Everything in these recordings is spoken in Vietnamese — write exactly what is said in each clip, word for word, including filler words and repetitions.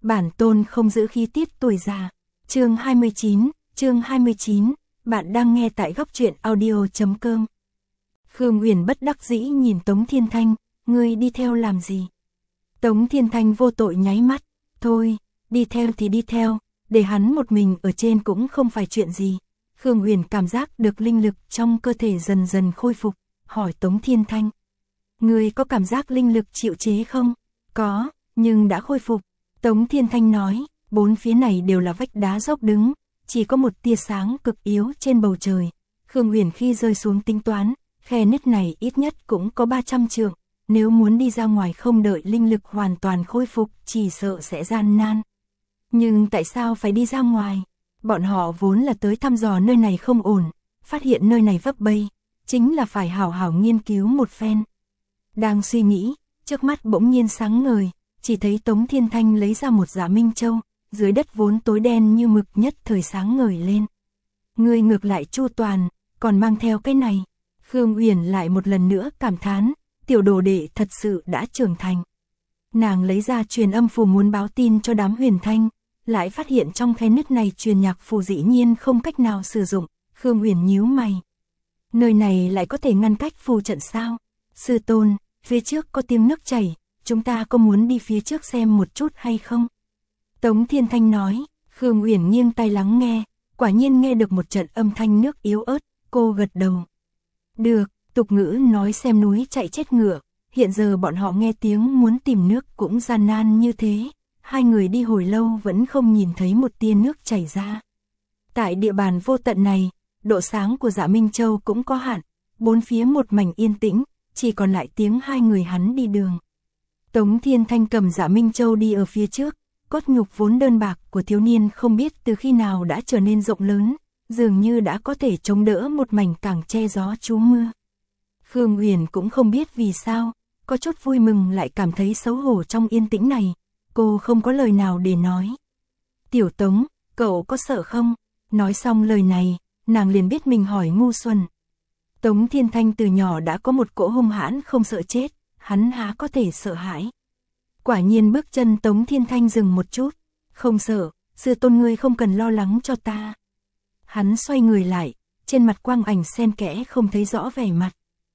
bản tôn không giữ khí tiết tuổi già. Chương hai mươi chín, chương hai mươi chín, bạn đang nghe tại góc truyện audio chấm com. Khương Uyển bất đắc dĩ nhìn Tống Thiên Thanh, ngươi đi theo làm gì? Tống Thiên Thanh vô tội nháy mắt, thôi, đi theo thì đi theo, để hắn một mình ở trên cũng không phải chuyện gì. Khương Uyển cảm giác được linh lực trong cơ thể dần dần khôi phục, hỏi Tống Thiên Thanh. Ngươi có cảm giác linh lực chịu chế không? Có, nhưng đã khôi phục. Tống Thiên Thanh nói, bốn phía này đều là vách đá dốc đứng, chỉ có một tia sáng cực yếu trên bầu trời. Khương Uyển khi rơi xuống tính toán, khe nứt này ít nhất cũng có ba trăm trượng, nếu muốn đi ra ngoài không đợi linh lực hoàn toàn khôi phục, chỉ sợ sẽ gian nan. Nhưng tại sao phải đi ra ngoài? Bọn họ vốn là tới thăm dò nơi này không ổn, phát hiện nơi này vấp bẫy, chính là phải hảo hảo nghiên cứu một phen. Đang suy nghĩ, trước mắt bỗng nhiên sáng ngời, chỉ thấy Tống Thiên Thanh lấy ra một Dạ Minh Châu, dưới đất vốn tối đen như mực nhất thời sáng ngời lên. Ngươi ngược lại chu toàn, còn mang theo cái này. Khương Uyển lại một lần nữa cảm thán, tiểu đồ đệ thật sự đã trưởng thành. Nàng lấy ra truyền âm phù muốn báo tin cho đám Huyền Thanh, lại phát hiện trong khe nứt này truyền nhạc phù dĩ nhiên không cách nào sử dụng. Khương Uyển nhíu mày. Nơi này lại có thể ngăn cách phù trận sao? Sư tôn, phía trước có tiếng nước chảy, chúng ta có muốn đi phía trước xem một chút hay không? Tống Thiên Thanh nói. Khương Uyển nghiêng tai lắng nghe, quả nhiên nghe được một trận âm thanh nước yếu ớt, cô gật đầu. Được, tục ngữ nói xem núi chạy chết ngựa, hiện giờ bọn họ nghe tiếng muốn tìm nước cũng gian nan như thế. Hai người đi hồi lâu vẫn không nhìn thấy một tia nước chảy ra. Tại địa bàn vô tận này, độ sáng của Dạ Minh Châu cũng có hạn, bốn phía một mảnh yên tĩnh, chỉ còn lại tiếng hai người hắn đi đường. Tống Thiên Thanh cầm Dạ Minh Châu đi ở phía trước, cốt nhục vốn đơn bạc của thiếu niên không biết từ khi nào đã trở nên rộng lớn, dường như đã có thể chống đỡ một mảnh cảng che gió trú mưa. Khương Uyển cũng không biết vì sao, có chút vui mừng lại cảm thấy xấu hổ trong yên tĩnh này, cô không có lời nào để nói. Tiểu Tống, cậu có sợ không? Nói xong lời này, nàng liền biết mình hỏi ngu xuẩn. Tống Thiên Thanh từ nhỏ đã có một cỗ hung hãn không sợ chết, hắn há có thể sợ hãi. Quả nhiên bước chân Tống Thiên Thanh dừng một chút, không sợ, sư tôn ngươi không cần lo lắng cho ta. Hắn xoay người lại, trên mặt quang ảnh xen kẽ không thấy rõ vẻ mặt.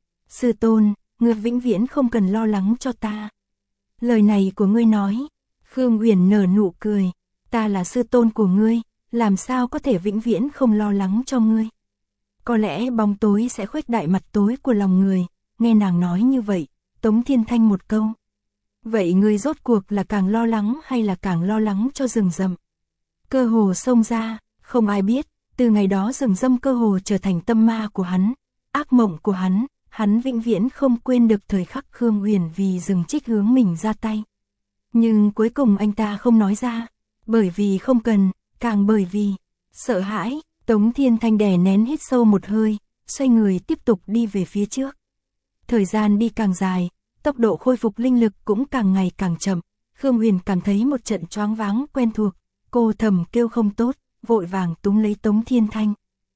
Sư tôn, ngươi vĩnh viễn không cần lo lắng cho ta. Lời này của ngươi nói, Khương Uyển nở nụ cười, ta là sư tôn của ngươi, làm sao có thể vĩnh viễn không lo lắng cho ngươi. Có lẽ bóng tối sẽ khuếch đại mặt tối của lòng người, nghe nàng nói như vậy, Tống Thiên Thanh một câu. Vậy ngươi rốt cuộc là càng lo lắng hay là càng lo lắng cho rừng rậm? Cơ hồ xông ra, không ai biết, từ ngày đó rừng rậm cơ hồ trở thành tâm ma của hắn, ác mộng của hắn, hắn vĩnh viễn không quên được thời khắc Khương Uyển vì rừng trích hướng mình ra tay. Nhưng cuối cùng anh ta không nói ra, bởi vì không cần, càng bởi vì sợ hãi. Tống Thiên Thanh đè nén hít sâu một hơi, xoay người tiếp tục đi về phía trước. Thời gian đi càng dài, tốc độ khôi phục linh lực cũng càng ngày càng chậm. Khương Uyển cảm thấy một trận choáng váng quen thuộc, cô thầm kêu không tốt, vội vàng túm lấy Tống Thiên Thanh.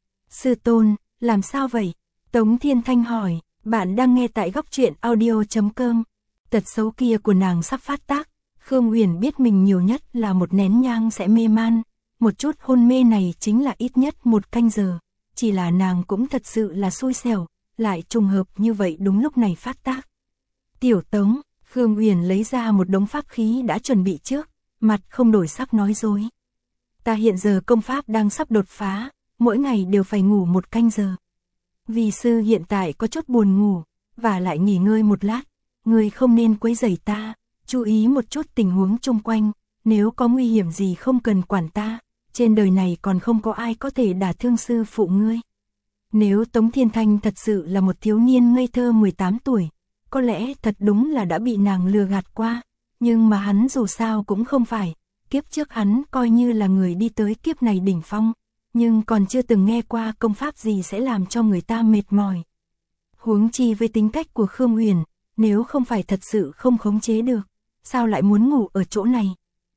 Sư tôn, làm sao vậy? Tống Thiên Thanh hỏi, bạn đang nghe tại góc truyện audio chấm com. Tật xấu kia của nàng sắp phát tác, Khương Uyển biết mình nhiều nhất là một nén nhang sẽ mê man. Một chút hôn mê này chính là ít nhất một canh giờ, chỉ là nàng cũng thật sự là xui xẻo, lại trùng hợp như vậy đúng lúc này phát tác. Tiểu Tống, Khương Uyển lấy ra một đống pháp khí đã chuẩn bị trước, mặt không đổi sắc nói dối. Ta hiện giờ công pháp đang sắp đột phá, mỗi ngày đều phải ngủ một canh giờ. Vì sư hiện tại có chút buồn ngủ, và lại nghỉ ngơi một lát, ngươi không nên quấy rầy ta, chú ý một chút tình huống chung quanh, nếu có nguy hiểm gì không cần quản ta. Trên đời này còn không có ai có thể đả thương sư phụ ngươi. Nếu Tống Thiên Thanh thật sự là một thiếu niên ngây thơ mười tám tuổi, có lẽ thật đúng là đã bị nàng lừa gạt qua, nhưng mà hắn dù sao cũng không phải, kiếp trước hắn coi như là người đi tới kiếp này đỉnh phong, nhưng còn chưa từng nghe qua công pháp gì sẽ làm cho người ta mệt mỏi. Huống chi với tính cách của Khương Uyển, nếu không phải thật sự không khống chế được, sao lại muốn ngủ ở chỗ này?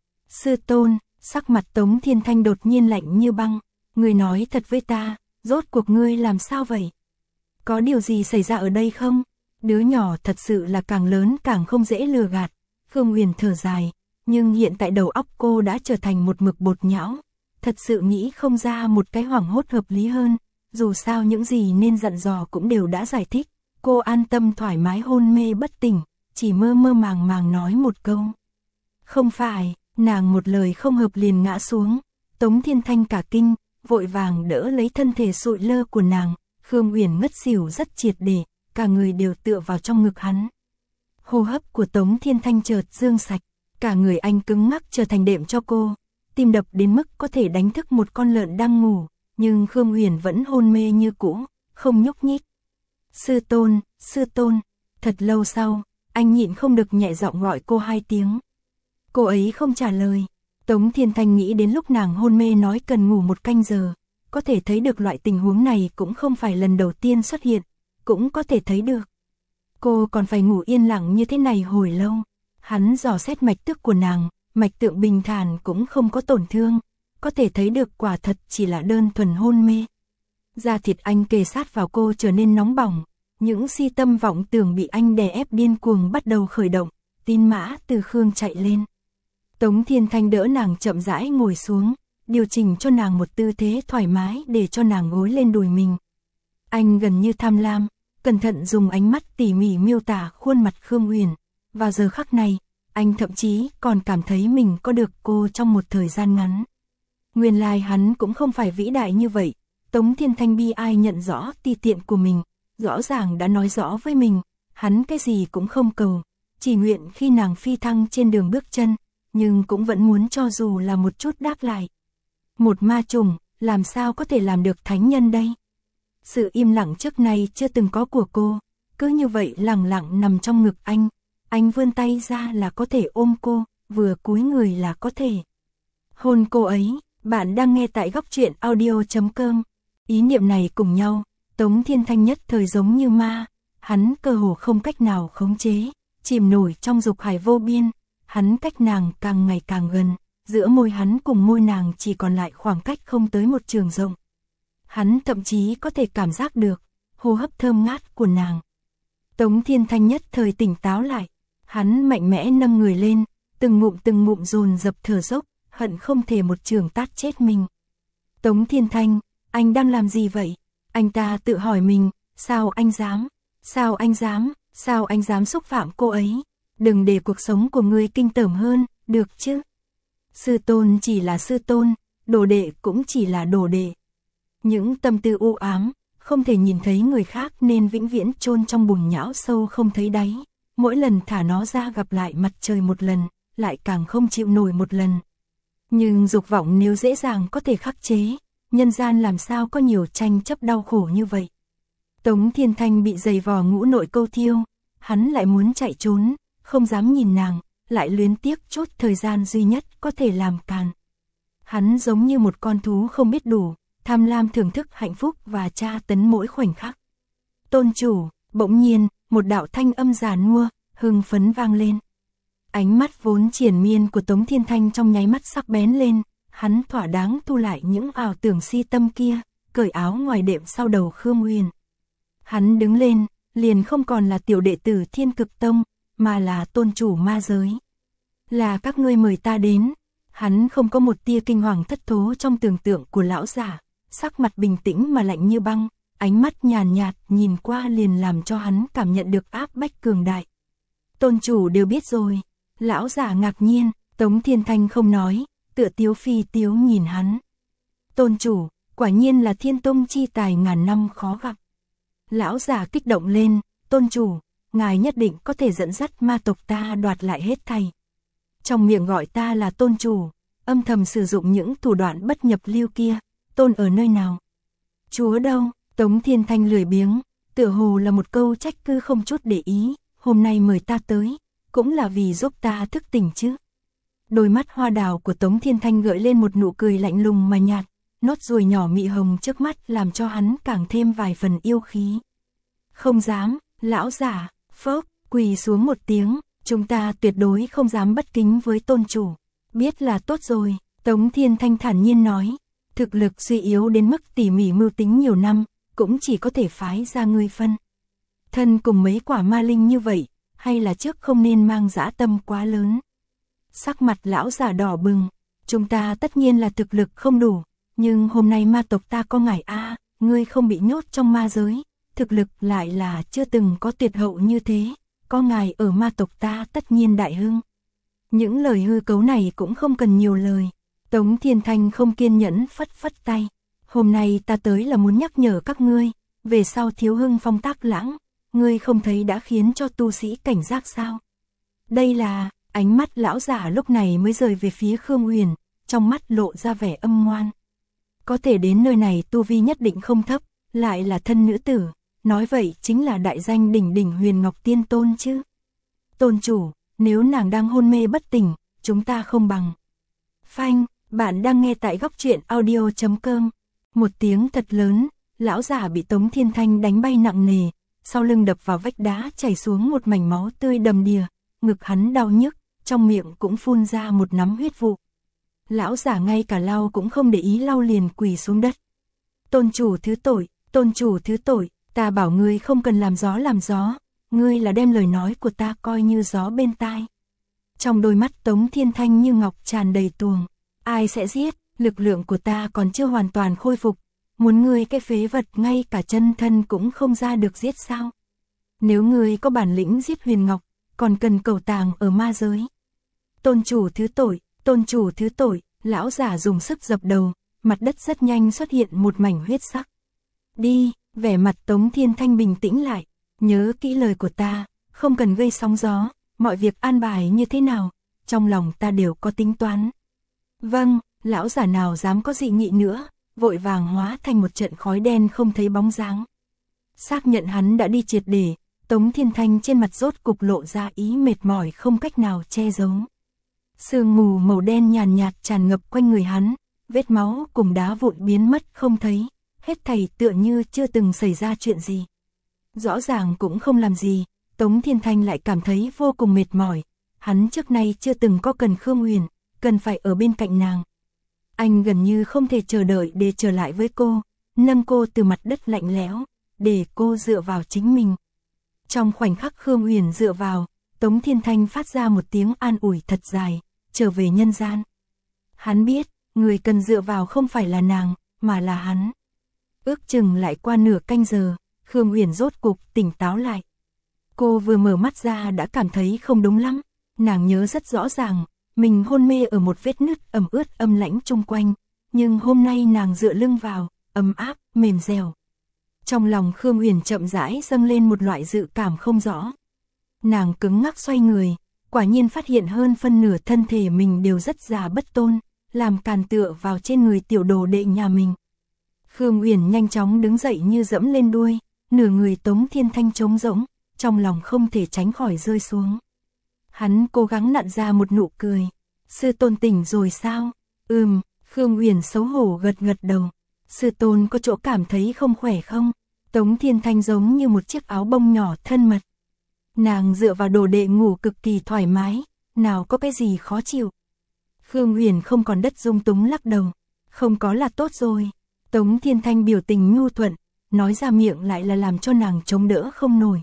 Sư tôn, sắc mặt Tống Thiên Thanh đột nhiên lạnh như băng, ngươi nói thật với ta, rốt cuộc ngươi làm sao vậy? Có điều gì xảy ra ở đây không? Đứa nhỏ thật sự là càng lớn càng không dễ lừa gạt. Khương Uyển thở dài, nhưng hiện tại đầu óc cô đã trở thành một mực bột nhão. Thật sự nghĩ không ra một cái hoảng hốt hợp lý hơn, dù sao những gì nên dặn dò cũng đều đã giải thích. Cô an tâm thoải mái hôn mê bất tỉnh, chỉ mơ mơ màng màng nói một câu. Không phải, nàng một lời không hợp liền ngã xuống. Tống Thiên Thanh cả kinh, vội vàng đỡ lấy thân thể sụi lơ của nàng. Khương Uyển ngất xỉu rất triệt để, cả người đều tựa vào trong ngực hắn. Hô hấp của Tống Thiên Thanh chợt dương sạch, cả người anh cứng ngắc trở thành đệm cho cô. Tim đập đến mức có thể đánh thức một con lợn đang ngủ, nhưng Khương Uyển vẫn hôn mê như cũ, không nhúc nhích. Sư tôn, sư tôn. Thật lâu sau, anh nhịn không được nhẹ giọng gọi cô hai tiếng. Cô ấy không trả lời. Tống Thiên Thanh nghĩ đến lúc nàng hôn mê nói cần ngủ một canh giờ, có thể thấy được loại tình huống này cũng không phải lần đầu tiên xuất hiện, cũng có thể thấy được. Cô còn phải ngủ yên lặng như thế này hồi lâu. Hắn dò xét mạch tức của nàng, mạch tượng bình thản cũng không có tổn thương, có thể thấy được quả thật chỉ là đơn thuần hôn mê. Da thịt anh kề sát vào cô trở nên nóng bỏng, những si tâm vọng tưởng bị anh đè ép điên cuồng bắt đầu khởi động, tin mã từ Khương chạy lên. Tống Thiên Thanh đỡ nàng chậm rãi ngồi xuống, điều chỉnh cho nàng một tư thế thoải mái để cho nàng gối lên đùi mình. Anh gần như tham lam, cẩn thận dùng ánh mắt tỉ mỉ miêu tả khuôn mặt Khương Uyển. Vào giờ khắc này, anh thậm chí còn cảm thấy mình có được cô trong một thời gian ngắn. Nguyên lai hắn cũng không phải vĩ đại như vậy. Tống Thiên Thanh bi ai nhận rõ ti tiện của mình, rõ ràng đã nói rõ với mình, hắn cái gì cũng không cầu, chỉ nguyện khi nàng phi thăng trên đường bước chân, nhưng cũng vẫn muốn cho dù là một chút đáp lại. Một ma trùng, làm sao có thể làm được thánh nhân đây? Sự im lặng trước nay chưa từng có của cô, cứ như vậy lặng lặng nằm trong ngực anh. Anh vươn tay ra là có thể ôm cô, vừa cúi người là có thể hôn cô ấy. Bạn đang nghe tại góc truyện audio chấm com. Ý niệm này cùng nhau, Tống Thiên Thanh nhất thời giống như ma, hắn cơ hồ không cách nào khống chế, chìm nổi trong dục hải vô biên, hắn cách nàng càng ngày càng gần, giữa môi hắn cùng môi nàng chỉ còn lại khoảng cách không tới một trường rộng. Hắn thậm chí có thể cảm giác được hô hấp thơm ngát của nàng. Tống Thiên Thanh nhất thời tỉnh táo lại, hắn mạnh mẽ nâng người lên, từng ngụm từng ngụm dồn dập thở dốc, hận không thể một trường tát chết mình. Tống Thiên Thanh, anh đang làm gì vậy? Anh ta tự hỏi mình, sao anh dám, sao anh dám, sao anh dám xúc phạm cô ấy? Đừng để cuộc sống của ngươi kinh tởm hơn, được chứ? Sư tôn chỉ là sư tôn, đồ đệ cũng chỉ là đồ đệ. Những tâm tư u ám, không thể nhìn thấy người khác nên vĩnh viễn chôn trong bùn nhão sâu không thấy đáy. Mỗi lần thả nó ra gặp lại mặt trời một lần, lại càng không chịu nổi một lần. Nhưng dục vọng nếu dễ dàng có thể khắc chế, nhân gian làm sao có nhiều tranh chấp đau khổ như vậy. Tống Thiên Thanh bị giày vò ngũ nội câu thiêu, hắn lại muốn chạy trốn, không dám nhìn nàng, lại luyến tiếc chút thời gian duy nhất có thể làm càn. Hắn giống như một con thú không biết đủ, tham lam thưởng thức hạnh phúc và tra tấn mỗi khoảnh khắc. Tôn chủ, bỗng nhiên, một đạo thanh âm già nua, hưng phấn vang lên. Ánh mắt vốn triền miên của Tống Thiên Thanh trong nháy mắt sắc bén lên, hắn thỏa đáng thu lại những ảo tưởng si tâm kia, cởi áo ngoài đệm sau đầu Khương Uyển. Hắn đứng lên, liền không còn là tiểu đệ tử Thiên Cực Tông, mà là tôn chủ ma giới. Là các ngươi mời ta đến. Hắn không có một tia kinh hoàng thất thố trong tưởng tượng của lão giả, sắc mặt bình tĩnh mà lạnh như băng, ánh mắt nhàn nhạt, nhạt nhìn qua liền làm cho hắn cảm nhận được áp bách cường đại. Tôn chủ đều biết rồi. Lão giả ngạc nhiên, Tống Thiên Thanh không nói, tựa tiếu phi tiếu nhìn hắn. Tôn chủ, quả nhiên là Thiên Tông chi tài ngàn năm khó gặp. Lão giả kích động lên, tôn chủ, ngài nhất định có thể dẫn dắt ma tộc ta đoạt lại hết thảy. Trong miệng gọi ta là tôn chủ, âm thầm sử dụng những thủ đoạn bất nhập lưu kia, tôn ở nơi nào? Chúa đâu? Tống Thiên Thanh lười biếng, tựa hồ là một câu trách cứ không chút để ý, hôm nay mời ta tới, cũng là vì giúp ta thức tỉnh chứ. Đôi mắt hoa đào của Tống Thiên Thanh gợi lên một nụ cười lạnh lùng mà nhạt, nốt ruồi nhỏ mị hồng trước mắt làm cho hắn càng thêm vài phần yêu khí. Không dám, lão giả, phốc, quỳ xuống một tiếng, chúng ta tuyệt đối không dám bất kính với tôn chủ. Biết là tốt rồi, Tống Thiên Thanh thản nhiên nói, thực lực suy yếu đến mức tỉ mỉ mưu tính nhiều năm, cũng chỉ có thể phái ra ngươi phân thân cùng mấy quả ma linh như vậy, hay là trước không nên mang dã tâm quá lớn. Sắc mặt lão già đỏ bừng, chúng ta tất nhiên là thực lực không đủ, nhưng hôm nay ma tộc ta có ngài a, ngươi không bị nhốt trong ma giới, thực lực lại là chưa từng có tuyệt hậu như thế, có ngài ở ma tộc ta tất nhiên đại hưng. Những lời hư cấu này cũng không cần nhiều lời, Tống Thiên Thanh không kiên nhẫn phất phất tay, hôm nay ta tới là muốn nhắc nhở các ngươi, về sau thiếu hưng phong tác lãng, ngươi không thấy đã khiến cho tu sĩ cảnh giác sao? Đây là, ánh mắt lão giả lúc này mới rời về phía Khương Uyển, trong mắt lộ ra vẻ âm ngoan. Có thể đến nơi này tu vi nhất định không thấp, lại là thân nữ tử, nói vậy chính là đại danh đỉnh đỉnh Huyền Ngọc Tiên Tôn chứ. Tôn chủ, nếu nàng đang hôn mê bất tỉnh, chúng ta không bằng. Phanh, bạn đang nghe tại góc truyện audio chấm com. Một tiếng thật lớn, lão giả bị Tống Thiên Thanh đánh bay nặng nề, sau lưng đập vào vách đá chảy xuống một mảnh máu tươi đầm đìa, ngực hắn đau nhức, trong miệng cũng phun ra một nắm huyết vụ. Lão giả ngay cả lau cũng không để ý lau liền quỳ xuống đất. Tôn chủ thứ tội, tôn chủ thứ tội, ta bảo ngươi không cần làm gió làm gió, ngươi là đem lời nói của ta coi như gió bên tai. Trong đôi mắt Tống Thiên Thanh như ngọc tràn đầy tuồng, ai sẽ giết, lực lượng của ta còn chưa hoàn toàn khôi phục, muốn ngươi cái phế vật ngay cả chân thân cũng không ra được giết sao? Nếu ngươi có bản lĩnh giết Huyền Ngọc, còn cần cầu tàng ở ma giới. Tôn chủ thứ tội, tôn chủ thứ tội, lão giả dùng sức dập đầu, mặt đất rất nhanh xuất hiện một mảnh huyết sắc. Đi, vẻ mặt Tống Thiên Thanh bình tĩnh lại, nhớ kỹ lời của ta, không cần gây sóng gió, mọi việc an bài như thế nào, trong lòng ta đều có tính toán. Vâng, lão giả nào dám có dị nghị nữa, vội vàng hóa thành một trận khói đen không thấy bóng dáng. Xác nhận hắn đã đi triệt để, Tống Thiên Thanh trên mặt rốt cục lộ ra ý mệt mỏi không cách nào che giấu. Sương mù màu đen nhàn nhạt tràn ngập quanh người hắn, vết máu cùng đá vụn biến mất không thấy, hết thảy tựa như chưa từng xảy ra chuyện gì. Rõ ràng cũng không làm gì, Tống Thiên Thanh lại cảm thấy vô cùng mệt mỏi, hắn trước nay chưa từng có cần Khương Uyển, cần phải ở bên cạnh nàng. Anh gần như không thể chờ đợi để trở lại với cô, nâng cô từ mặt đất lạnh lẽo, để cô dựa vào chính mình. Trong khoảnh khắc Khương Uyển dựa vào, Tống Thiên Thanh phát ra một tiếng an ủi thật dài, trở về nhân gian. Hắn biết, người cần dựa vào không phải là nàng, mà là hắn. Ước chừng lại qua nửa canh giờ, Khương Uyển rốt cục tỉnh táo lại. Cô vừa mở mắt ra đã cảm thấy không đúng lắm, nàng nhớ rất rõ ràng, mình hôn mê ở một vết nứt ẩm ướt âm lãnh chung quanh, nhưng hôm nay nàng dựa lưng vào, ấm áp, mềm dẻo. Trong lòng Khương Uyển chậm rãi dâng lên một loại dự cảm không rõ. Nàng cứng ngắc xoay người, quả nhiên phát hiện hơn phân nửa thân thể mình đều rất già bất tôn, làm càn tựa vào trên người tiểu đồ đệ nhà mình. Khương Uyển nhanh chóng đứng dậy như dẫm lên đuôi, nửa người Tống Thiên Thanh trống rỗng, trong lòng không thể tránh khỏi rơi xuống. Hắn cố gắng nặn ra một nụ cười. Sư tôn tỉnh rồi sao? Ừm, Khương Uyển xấu hổ gật gật đầu. Sư tôn có chỗ cảm thấy không khỏe không? Tống Thiên Thanh giống như một chiếc áo bông nhỏ thân mật. Nàng dựa vào đồ đệ ngủ cực kỳ thoải mái, nào có cái gì khó chịu. Khương Uyển không còn đất dung túng lắc đầu. Không có là tốt rồi. Tống Thiên Thanh biểu tình nhu thuận, nói ra miệng lại là làm cho nàng chống đỡ không nổi.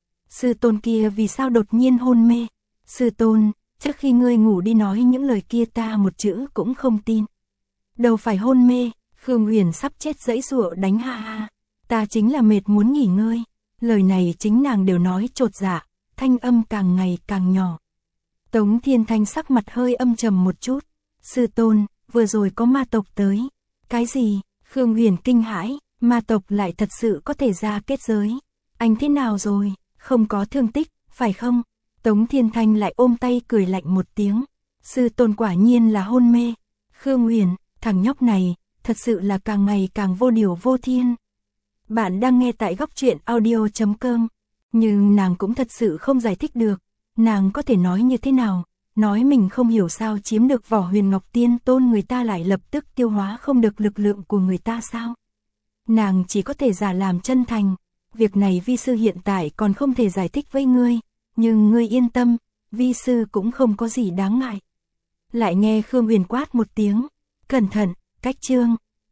Sư tôn kia vì sao đột nhiên hôn mê? Sư tôn, trước khi ngươi ngủ đi nói những lời kia ta một chữ cũng không tin. Đâu phải hôn mê, Khương Uyển sắp chết dãy dụa đánh ha ha. Ta chính là mệt muốn nghỉ ngơi. Lời này chính nàng đều nói chột dạ, thanh âm càng ngày càng nhỏ. Tống Thiên Thanh sắc mặt hơi âm trầm một chút. Sư tôn, vừa rồi có ma tộc tới. Cái gì? Khương Uyển kinh hãi, ma tộc lại thật sự có thể ra kết giới. Anh thế nào rồi? Không có thương tích, phải không? Tống Thiên Thanh lại ôm tay cười lạnh một tiếng. Sư tôn quả nhiên là hôn mê. Khương Uyển, thằng nhóc này, thật sự là càng ngày càng vô điều vô thiên. Bạn đang nghe tại góc truyện audio chấm com. Nhưng nàng cũng thật sự không giải thích được. Nàng có thể nói như thế nào? Nói mình không hiểu sao chiếm được vỏ Huyền Ngọc Tiên Tôn người ta lại lập tức tiêu hóa không được lực lượng của người ta sao? Nàng chỉ có thể giả làm chân thành. Việc này vi sư hiện tại còn không thể giải thích với ngươi. Nhưng ngươi yên tâm, vi sư cũng không có gì đáng ngại. Lại nghe Khương Uyển quát một tiếng. Cẩn thận, cách chương.